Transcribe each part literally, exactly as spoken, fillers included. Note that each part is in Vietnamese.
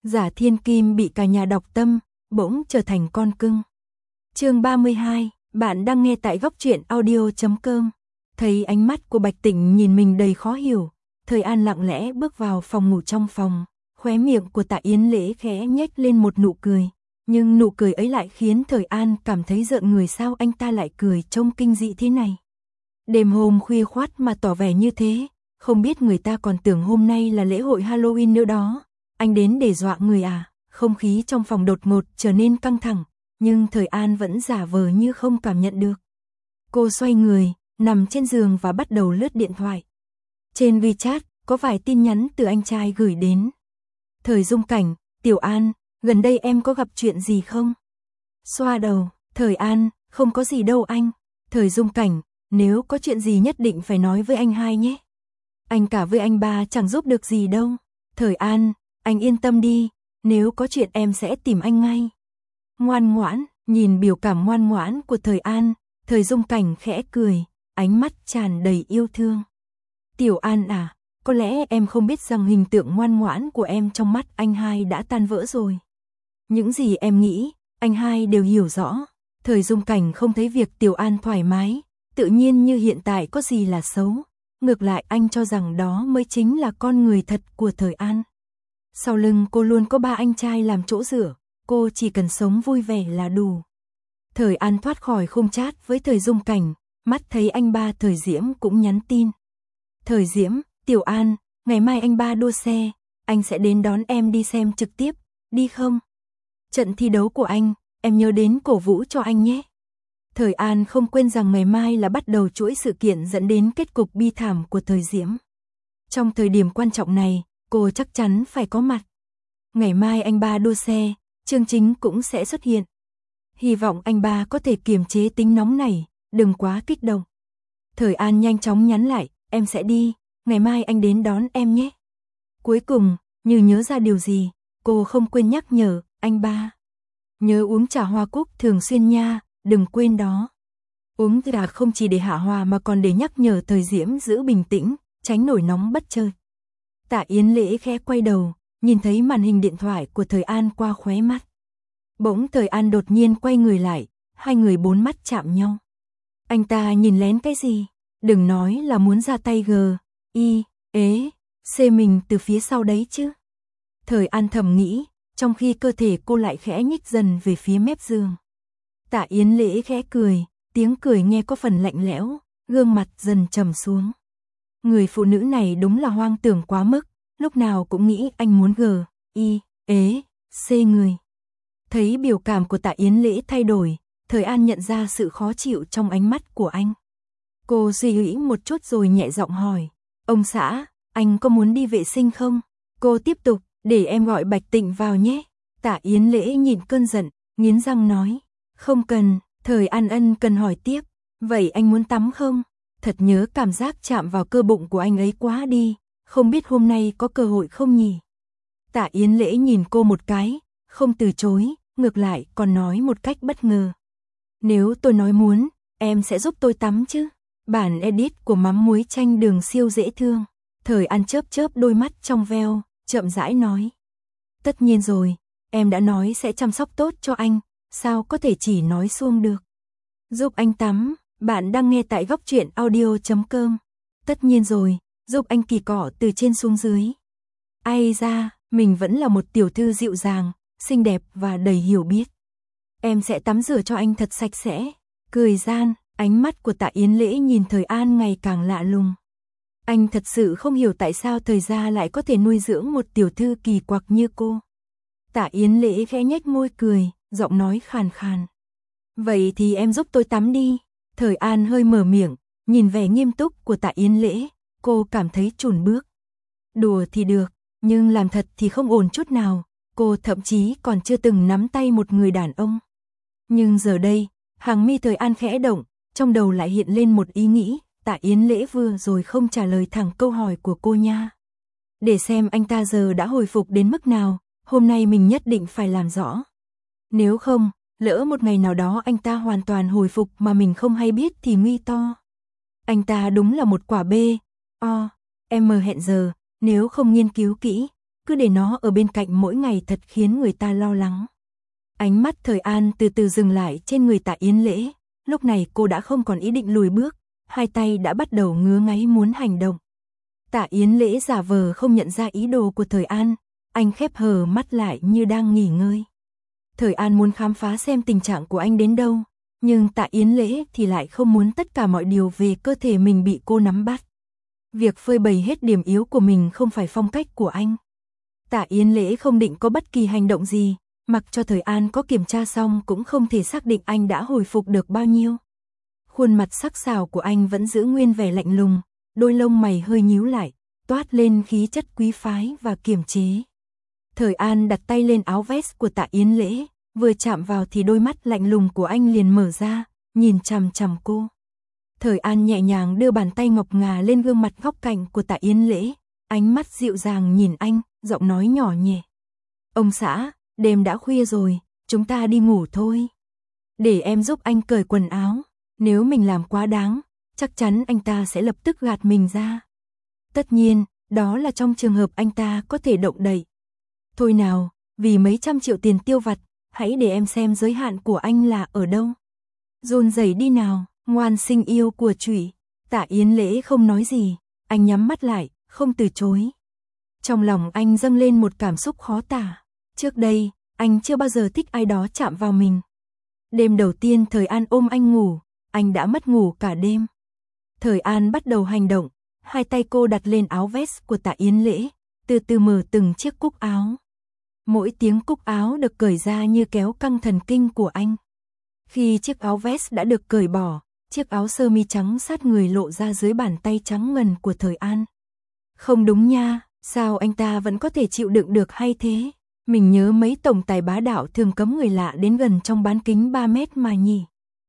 Giả thiên kim bị cả nhà đọc tâm, bỗng trở thành con cưng. Chương ba mươi hai, bạn đang nghe tại góc truyện audio chấm com. Thấy ánh mắt của Bạch Tịnh nhìn mình đầy khó hiểu, Thời An lặng lẽ bước vào phòng ngủ trong phòng, khóe miệng của Tạ Yến Lễ khẽ nhếch lên một nụ cười, nhưng nụ cười ấy lại khiến Thời An cảm thấy rợn người, sao anh ta lại cười trông kinh dị thế này. Đêm hôm khuya khoắt mà tỏ vẻ như thế, không biết người ta còn tưởng hôm nay là lễ hội Halloween nữa đó. Anh đến để dọa người à? Không khí trong phòng đột ngột trở nên căng thẳng, nhưng Thời An vẫn giả vờ như không cảm nhận được. Cô xoay người, nằm trên giường và bắt đầu lướt điện thoại. Trên WeChat, có vài tin nhắn từ anh trai gửi đến. Thời Dung Cảnh, Tiểu An, gần đây em có gặp chuyện gì không? Xoa đầu, Thời An, không có gì đâu anh. Thời Dung Cảnh, nếu có chuyện gì nhất định phải nói với anh hai nhé. Anh cả với anh ba chẳng giúp được gì đâu. Thời An, anh yên tâm đi, nếu có chuyện em sẽ tìm anh ngay. Ngoan ngoãn, nhìn biểu cảm ngoan ngoãn của Thời An, Thời Dung Cảnh khẽ cười, ánh mắt tràn đầy yêu thương. Tiểu An à, có lẽ em không biết rằng hình tượng ngoan ngoãn của em trong mắt anh hai đã tan vỡ rồi. Những gì em nghĩ, anh hai đều hiểu rõ. Thời Dung Cảnh không thấy việc Tiểu An thoải mái, tự nhiên như hiện tại có gì là xấu. Ngược lại anh cho rằng đó mới chính là con người thật của Thời An. Sau lưng cô luôn có ba anh trai làm chỗ dựa, cô chỉ cần sống vui vẻ là đủ. Thời An thoát khỏi khung chat với Thời Dung Cảnh, mắt thấy anh ba Thời Diễm cũng nhắn tin. Thời Diễm, Tiểu An, ngày mai anh ba đua xe, anh sẽ đến đón em đi xem trực tiếp, đi không? Trận thi đấu của anh, em nhớ đến cổ vũ cho anh nhé. Thời An không quên rằng ngày mai là bắt đầu chuỗi sự kiện dẫn đến kết cục bi thảm của Thời Diễm. Trong thời điểm quan trọng này, cô chắc chắn phải có mặt. Ngày mai anh ba đua xe, Chương Chính cũng sẽ xuất hiện. Hy vọng anh ba có thể kiềm chế tính nóng này, đừng quá kích động. Thời An nhanh chóng nhắn lại, em sẽ đi, ngày mai anh đến đón em nhé. Cuối cùng, như nhớ ra điều gì, cô không quên nhắc nhở, anh ba. Nhớ uống trà hoa cúc thường xuyên nha, đừng quên đó. Uống trà không chỉ để hạ hòa mà còn để nhắc nhở Thời Diễm giữ bình tĩnh, tránh nổi nóng bất chợt. Tạ Yến Lễ khẽ quay đầu, nhìn thấy màn hình điện thoại của Thời An qua khóe mắt. Bỗng Thời An đột nhiên quay người lại, hai người bốn mắt chạm nhau. Anh ta nhìn lén cái gì? Đừng nói là muốn ra tay gờ, y, ế, xê mình từ phía sau đấy chứ. Thời An thầm nghĩ, trong khi cơ thể cô lại khẽ nhích dần về phía mép giường. Tạ Yến Lễ khẽ cười, tiếng cười nghe có phần lạnh lẽo, gương mặt dần trầm xuống. Người phụ nữ này đúng là hoang tưởng quá mức, lúc nào cũng nghĩ anh muốn gờ, y, ế, xê người. Thấy biểu cảm của Tạ Yến Lễ thay đổi, Thời An nhận ra sự khó chịu trong ánh mắt của anh. Cô suy nghĩ một chút rồi nhẹ giọng hỏi, ông xã, anh có muốn đi vệ sinh không? Cô tiếp tục, để em gọi Bạch Tịnh vào nhé. Tạ Yến Lễ nhìn cơn giận, nghiến răng nói, không cần. Thời An ân cần hỏi tiếp, vậy anh muốn tắm không? Thật nhớ cảm giác chạm vào cơ bụng của anh ấy quá đi, không biết hôm nay có cơ hội không nhỉ? Tạ Yến Lễ nhìn cô một cái, không từ chối, ngược lại còn nói một cách bất ngờ. Nếu tôi nói muốn, em sẽ giúp tôi tắm chứ? Bản edit của mắm muối chanh đường siêu dễ thương. Thời An chớp chớp đôi mắt trong veo, chậm rãi nói. Tất nhiên rồi, em đã nói sẽ chăm sóc tốt cho anh, sao có thể chỉ nói suông được. Giúp anh tắm, bạn đang nghe tại góc truyện audio chấm com. Tất nhiên rồi, giúp anh kỳ cọ từ trên xuống dưới. Ai ra, mình vẫn là một tiểu thư dịu dàng, xinh đẹp và đầy hiểu biết. Em sẽ tắm rửa cho anh thật sạch sẽ. Cười gian, ánh mắt của Tạ Yến Lễ nhìn Thời An ngày càng lạ lùng. Anh thật sự không hiểu tại sao Thời gia lại có thể nuôi dưỡng một tiểu thư kỳ quặc như cô. Tạ Yến Lễ khẽ nhếch môi cười, giọng nói khàn khàn. Vậy thì em giúp tôi tắm đi. Thời An hơi mở miệng, nhìn vẻ nghiêm túc của Tạ Yến Lễ, cô cảm thấy chùn bước. Đùa thì được, nhưng làm thật thì không ổn chút nào, cô thậm chí còn chưa từng nắm tay một người đàn ông. Nhưng giờ đây, hàng mi Thời An khẽ động, trong đầu lại hiện lên một ý nghĩ, Tạ Yến Lễ vừa rồi không trả lời thẳng câu hỏi của cô nha. Để xem anh ta giờ đã hồi phục đến mức nào, hôm nay mình nhất định phải làm rõ. Nếu không, lỡ một ngày nào đó anh ta hoàn toàn hồi phục mà mình không hay biết thì nguy to. Anh ta đúng là một quả bê, o, em hẹn giờ, nếu không nghiên cứu kỹ, cứ để nó ở bên cạnh mỗi ngày thật khiến người ta lo lắng. Ánh mắt Thời An từ từ dừng lại trên người Tạ Yến Lễ, lúc này cô đã không còn ý định lùi bước, hai tay đã bắt đầu ngứa ngáy muốn hành động. Tạ Yến Lễ giả vờ không nhận ra ý đồ của Thời An, anh khép hờ mắt lại như đang nghỉ ngơi. Thời An muốn khám phá xem tình trạng của anh đến đâu, nhưng Tạ Yến Lễ thì lại không muốn tất cả mọi điều về cơ thể mình bị cô nắm bắt. Việc phơi bày hết điểm yếu của mình không phải phong cách của anh. Tạ Yến Lễ không định có bất kỳ hành động gì, mặc cho Thời An có kiểm tra xong cũng không thể xác định anh đã hồi phục được bao nhiêu. Khuôn mặt sắc sảo của anh vẫn giữ nguyên vẻ lạnh lùng, đôi lông mày hơi nhíu lại, toát lên khí chất quý phái và kiềm chế. Thời An đặt tay lên áo vest của Tạ Yến Lễ, vừa chạm vào thì đôi mắt lạnh lùng của anh liền mở ra, nhìn chằm chằm cô. Thời An nhẹ nhàng đưa bàn tay ngọc ngà lên gương mặt góc cạnh của Tạ Yến Lễ, ánh mắt dịu dàng nhìn anh, giọng nói nhỏ nhẹ. Ông xã, đêm đã khuya rồi, chúng ta đi ngủ thôi. Để em giúp anh cởi quần áo, nếu mình làm quá đáng, chắc chắn anh ta sẽ lập tức gạt mình ra. Tất nhiên, đó là trong trường hợp anh ta có thể động đậy. Thôi nào, vì mấy trăm triệu tiền tiêu vặt, hãy để em xem giới hạn của anh là ở đâu. Run rẩy đi nào, ngoan sinh yêu của Trụy. Tạ Yến Lễ không nói gì, anh nhắm mắt lại, không từ chối. Trong lòng anh dâng lên một cảm xúc khó tả. Trước đây, anh chưa bao giờ thích ai đó chạm vào mình. Đêm đầu tiên Thời An ôm anh ngủ, anh đã mất ngủ cả đêm. Thời An bắt đầu hành động, hai tay cô đặt lên áo vest của Tạ Yến Lễ, từ từ mở từng chiếc cúc áo. Mỗi tiếng cúc áo được cởi ra như kéo căng thần kinh của anh. Khi chiếc áo vest đã được cởi bỏ, chiếc áo sơ mi trắng sát người lộ ra dưới bàn tay trắng ngần của Thời An. Không đúng nha, sao anh ta vẫn có thể chịu đựng được hay thế? Mình nhớ mấy tổng tài bá đạo thường cấm người lạ đến gần trong bán kính ba mét mà nhỉ.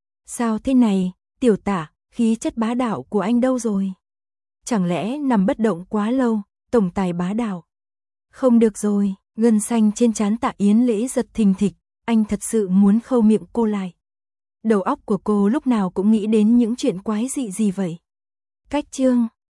Sao thế này, tiểu Tạ, khí chất bá đạo của anh đâu rồi? Chẳng lẽ nằm bất động quá lâu, tổng tài bá đạo? Không được rồi, gân xanh trên trán Tạ Yến Lễ giật thình thịch, anh thật sự muốn khâu miệng cô lại. Đầu óc của cô lúc nào cũng nghĩ đến những chuyện quái dị gì vậy? Cách chương